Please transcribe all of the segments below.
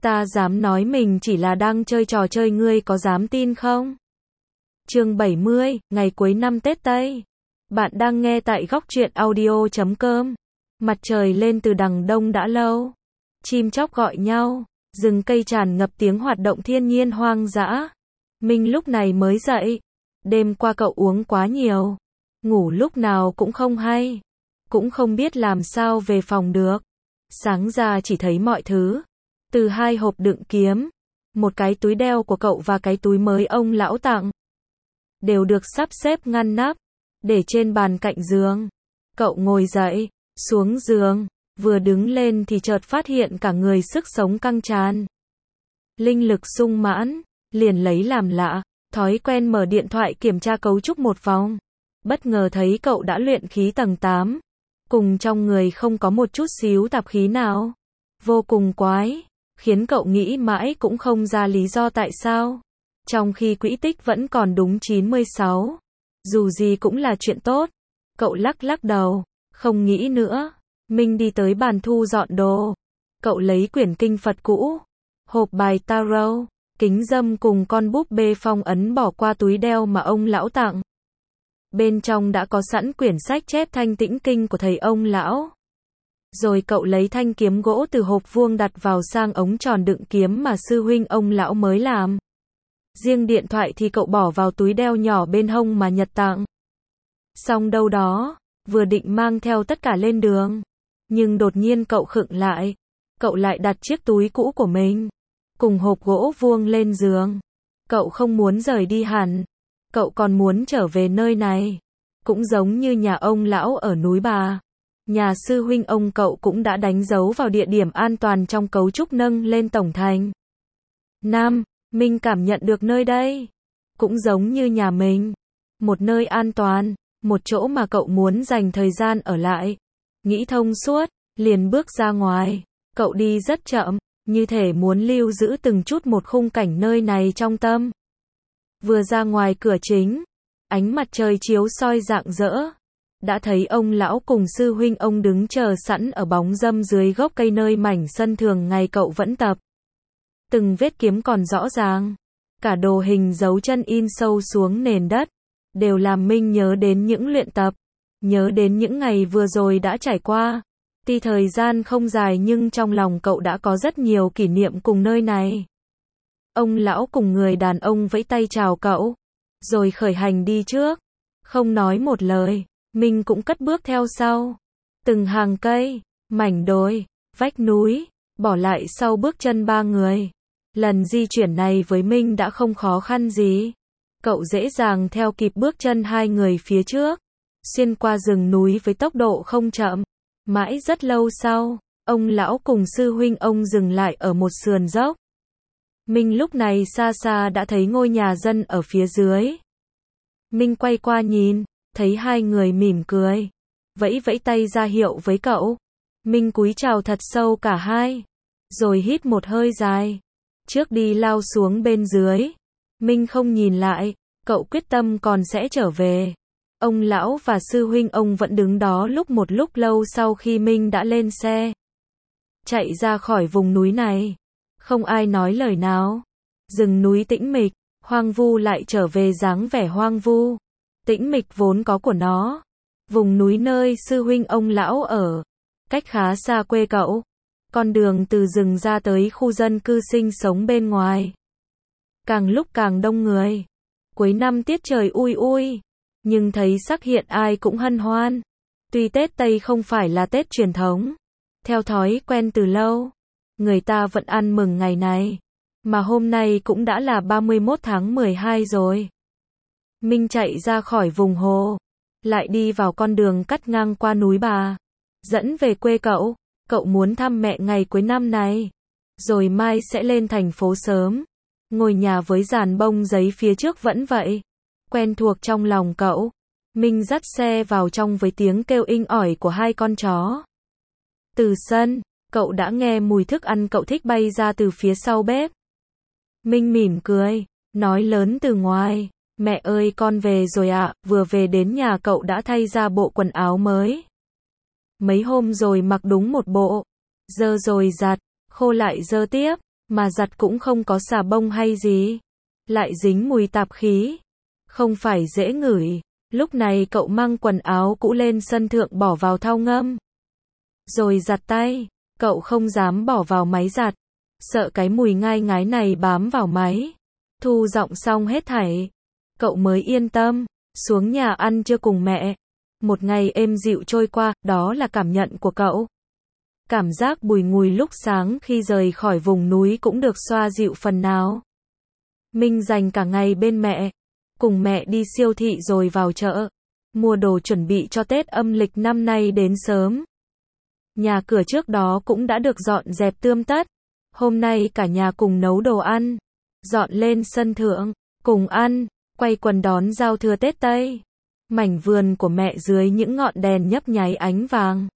Ta dám nói mình chỉ là đang chơi trò chơi, ngươi có dám tin không? Chương 70, ngày cuối năm Tết Tây. Bạn đang nghe tại góc truyện audio.com. Mặt trời lên từ đằng đông đã lâu. Chim chóc gọi nhau, rừng cây tràn ngập tiếng hoạt động thiên nhiên hoang dã. Minh lúc này mới dậy. Đêm qua cậu uống quá nhiều. Ngủ lúc nào cũng không hay. Cũng không biết làm sao về phòng được. Sáng ra chỉ thấy mọi thứ. Từ 2 hộp đựng kiếm, một cái túi đeo của cậu và cái túi mới ông lão tặng. Đều được sắp xếp ngăn nắp, để trên bàn cạnh giường. Cậu ngồi dậy, xuống giường, vừa đứng lên thì chợt phát hiện cả người sức sống căng tràn. Linh lực sung mãn, liền lấy làm lạ, thói quen mở điện thoại kiểm tra cấu trúc một vòng. Bất ngờ thấy cậu đã luyện khí tầng 8, cùng trong người không có một chút xíu tạp khí nào. Vô cùng quái, khiến cậu nghĩ mãi cũng không ra lý do tại sao. Trong khi quỹ tích vẫn còn đúng 96. Dù gì cũng là chuyện tốt. Cậu lắc lắc đầu, không nghĩ nữa. Minh đi tới bàn thu dọn đồ. Cậu lấy quyển kinh Phật cũ, hộp bài tarot, kính dâm cùng con búp bê phong ấn bỏ qua túi đeo mà ông lão tặng. Bên trong đã có sẵn quyển sách chép thanh tĩnh kinh của thầy ông lão. Rồi cậu lấy thanh kiếm gỗ từ hộp vuông đặt vào sang ống tròn đựng kiếm mà sư huynh ông lão mới làm. Riêng điện thoại thì cậu bỏ vào túi đeo nhỏ bên hông mà Nhật tặng. Xong đâu đó, vừa định mang theo tất cả lên đường. Nhưng đột nhiên cậu khựng lại. Cậu lại đặt chiếc túi cũ của mình, cùng hộp gỗ vuông lên giường. Cậu không muốn rời đi hẳn. Cậu còn muốn trở về nơi này. Cũng giống như nhà ông lão ở núi Bà. Nhà sư huynh ông cậu cũng đã đánh dấu vào địa điểm an toàn trong cấu trúc nâng lên tổng thành. Minh cảm nhận được nơi đây cũng giống như nhà mình. Một nơi an toàn, một chỗ mà cậu muốn dành thời gian ở lại. Nghĩ thông suốt, liền bước ra ngoài. Cậu đi rất chậm, như thể muốn lưu giữ từng chút một khung cảnh nơi này trong tâm. Vừa ra ngoài cửa chính, ánh mặt trời chiếu soi rạng rỡ. Đã thấy ông lão cùng sư huynh ông đứng chờ sẵn ở bóng râm dưới gốc cây nơi mảnh sân thường ngày cậu vẫn tập. Từng vết kiếm còn rõ ràng, cả đồ hình dấu chân in sâu xuống nền đất, đều làm Minh nhớ đến những luyện tập, nhớ đến những ngày vừa rồi đã trải qua. Tuy thời gian không dài nhưng trong lòng cậu đã có rất nhiều kỷ niệm cùng nơi này. Ông lão cùng người đàn ông vẫy tay chào cậu, rồi khởi hành đi trước, không nói một lời. Minh cũng cất bước theo sau. Từng hàng cây, mảnh đồi, vách núi, bỏ lại sau bước chân 3 người. Lần di chuyển này với Minh đã không khó khăn gì. Cậu dễ dàng theo kịp bước chân 2 người phía trước. Xuyên qua rừng núi với tốc độ không chậm. Mãi rất lâu sau, ông lão cùng sư huynh ông dừng lại ở một sườn dốc. Minh lúc này xa xa đã thấy ngôi nhà dân ở phía dưới. Minh quay qua nhìn, thấy 2 người mỉm cười, vẫy vẫy tay ra hiệu với cậu. Minh cúi chào thật sâu cả hai, rồi hít một hơi dài. Trước đi lao xuống bên dưới. Minh không nhìn lại, cậu quyết tâm còn sẽ trở về. Ông lão và sư huynh ông vẫn đứng đó một lúc lâu sau khi Minh đã lên xe. Chạy ra khỏi vùng núi này. Không ai nói lời nào. Rừng núi tĩnh mịch, hoang vu lại trở về dáng vẻ hoang vu. Tĩnh mịch vốn có của nó. Vùng núi nơi sư huynh ông lão ở, cách khá xa quê cậu. Con đường từ rừng ra tới khu dân cư sinh sống bên ngoài. Càng lúc càng đông người. Cuối năm tiết trời ui, nhưng thấy sắc hiện ai cũng hân hoan. Tuy Tết Tây không phải là Tết truyền thống, theo thói quen từ lâu, người ta vẫn ăn mừng ngày này. Mà hôm nay cũng đã là 31 tháng 12 rồi. Minh chạy ra khỏi vùng hồ, lại đi vào con đường cắt ngang qua núi Bà, dẫn về quê cậu. Cậu muốn thăm mẹ ngày cuối năm này, rồi mai sẽ lên thành phố sớm. Ngôi nhà với dàn bông giấy phía trước vẫn vậy, quen thuộc trong lòng cậu. Minh dắt xe vào trong với tiếng kêu inh ỏi của 2 con chó. Từ sân, cậu đã nghe mùi thức ăn cậu thích bay ra từ phía sau bếp. Minh mỉm cười, nói lớn từ ngoài. Mẹ ơi con về rồi ạ. Vừa về đến nhà cậu đã thay ra bộ quần áo mới. Mấy hôm rồi mặc đúng một bộ. Dơ rồi giặt, khô lại dơ tiếp. mà giặt cũng không có xà bông hay gì, lại dính mùi tạp khí, không phải dễ ngửi. Lúc này cậu mang quần áo cũ lên sân thượng bỏ vào thau ngâm, rồi giặt tay. Cậu không dám bỏ vào máy giặt, sợ cái mùi ngai ngái này bám vào máy. Thu dọn xong hết thảy, cậu mới yên tâm xuống nhà ăn trưa cùng mẹ. Một ngày êm dịu trôi qua, đó là cảm nhận của cậu. Cảm giác bùi ngùi lúc sáng khi rời khỏi vùng núi cũng được xoa dịu phần nào. Minh dành cả ngày bên mẹ, cùng mẹ đi siêu thị rồi vào chợ, mua đồ chuẩn bị cho Tết âm lịch năm nay đến sớm. Nhà cửa trước đó cũng đã được dọn dẹp tươm tất. Hôm nay cả nhà cùng nấu đồ ăn, dọn lên sân thượng, cùng ăn, quay quần đón giao thừa Tết Tây. Mảnh vườn của mẹ dưới những ngọn đèn nhấp nháy ánh vàng,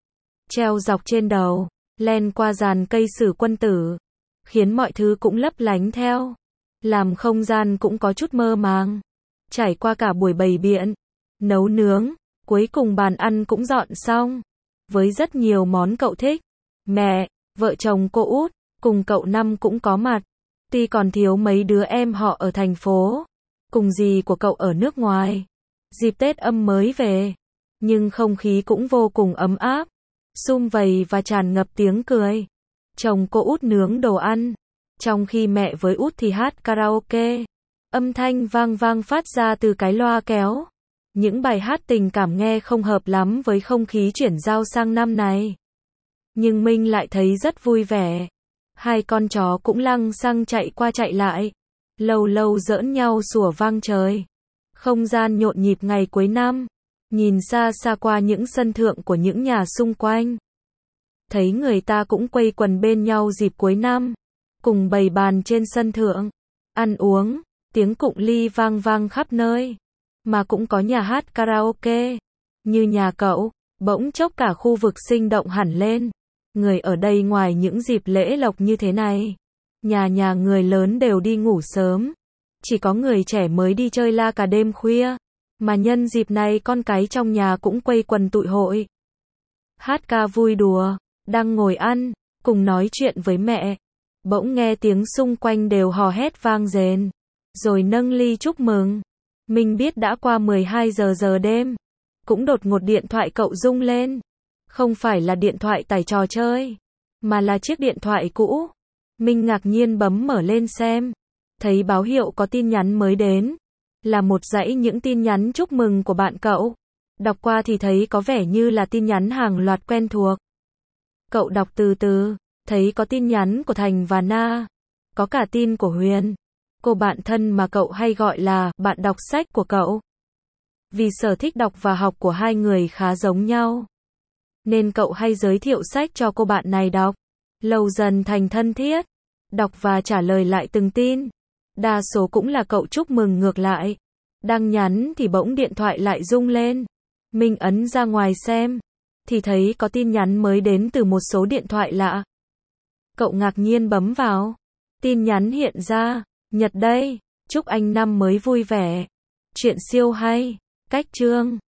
treo dọc trên đầu, len qua dàn cây sử quân tử, khiến mọi thứ cũng lấp lánh theo, làm không gian cũng có chút mơ màng. Trải qua cả buổi bày biện, nấu nướng, cuối cùng bàn ăn cũng dọn xong, với rất nhiều món cậu thích. Mẹ, vợ chồng cô út, cùng cậu Năm cũng có mặt, tuy còn thiếu mấy đứa em họ ở thành phố, cùng dì của cậu ở nước ngoài. Dịp Tết âm mới về, nhưng không khí cũng vô cùng ấm áp, sum vầy và tràn ngập tiếng cười. Chồng cô út nướng đồ ăn, trong khi mẹ với út thì hát karaoke. Âm thanh vang vang phát ra từ cái loa kéo. Những bài hát tình cảm nghe không hợp lắm với không khí chuyển giao sang năm này. Nhưng Minh lại thấy rất vui vẻ. Hai con chó cũng lăng xăng chạy qua chạy lại, lâu lâu giỡn nhau sủa vang trời. Không gian nhộn nhịp ngày cuối năm, nhìn xa xa qua những sân thượng của những nhà xung quanh. Thấy người ta cũng quây quần bên nhau dịp cuối năm, cùng bày bàn trên sân thượng, ăn uống, tiếng cụng ly vang vang khắp nơi. Mà cũng có nhà hát karaoke, như nhà cậu, bỗng chốc cả khu vực sinh động hẳn lên. Người ở đây ngoài những dịp lễ lộc như thế này, nhà người lớn đều đi ngủ sớm. Chỉ có người trẻ mới đi chơi la cả đêm khuya. Mà nhân dịp này con cái trong nhà cũng quây quần tụi hội, hát ca vui đùa, đang ngồi ăn, cùng nói chuyện với mẹ. Bỗng nghe tiếng xung quanh đều hò hét vang rền, rồi nâng ly chúc mừng. Mình biết đã qua 12 giờ đêm. Cũng đột ngột điện thoại cậu rung lên. Không phải là điện thoại tải trò chơi, mà là chiếc điện thoại cũ. Mình ngạc nhiên bấm mở lên xem. Thấy báo hiệu có tin nhắn mới đến. Là một dãy những tin nhắn chúc mừng của bạn cậu. Đọc qua thì thấy có vẻ như là tin nhắn hàng loạt quen thuộc. Cậu đọc từ từ, thấy có tin nhắn của Thành và Na. Có cả tin của Huyền, cô bạn thân mà cậu hay gọi là bạn đọc sách của cậu. Vì sở thích đọc và học của hai người khá giống nhau, nên cậu hay giới thiệu sách cho cô bạn này đọc. Lâu dần thành thân thiết, đọc và trả lời lại từng tin. Đa số cũng là cậu chúc mừng ngược lại. Đang nhắn thì bỗng điện thoại lại rung lên. Mình ấn ra ngoài xem, thì thấy có tin nhắn mới đến từ một số điện thoại lạ. Cậu ngạc nhiên bấm vào. Tin nhắn hiện ra, Nhật đây, chúc anh năm mới vui vẻ. Chuyện siêu hay, cách chương.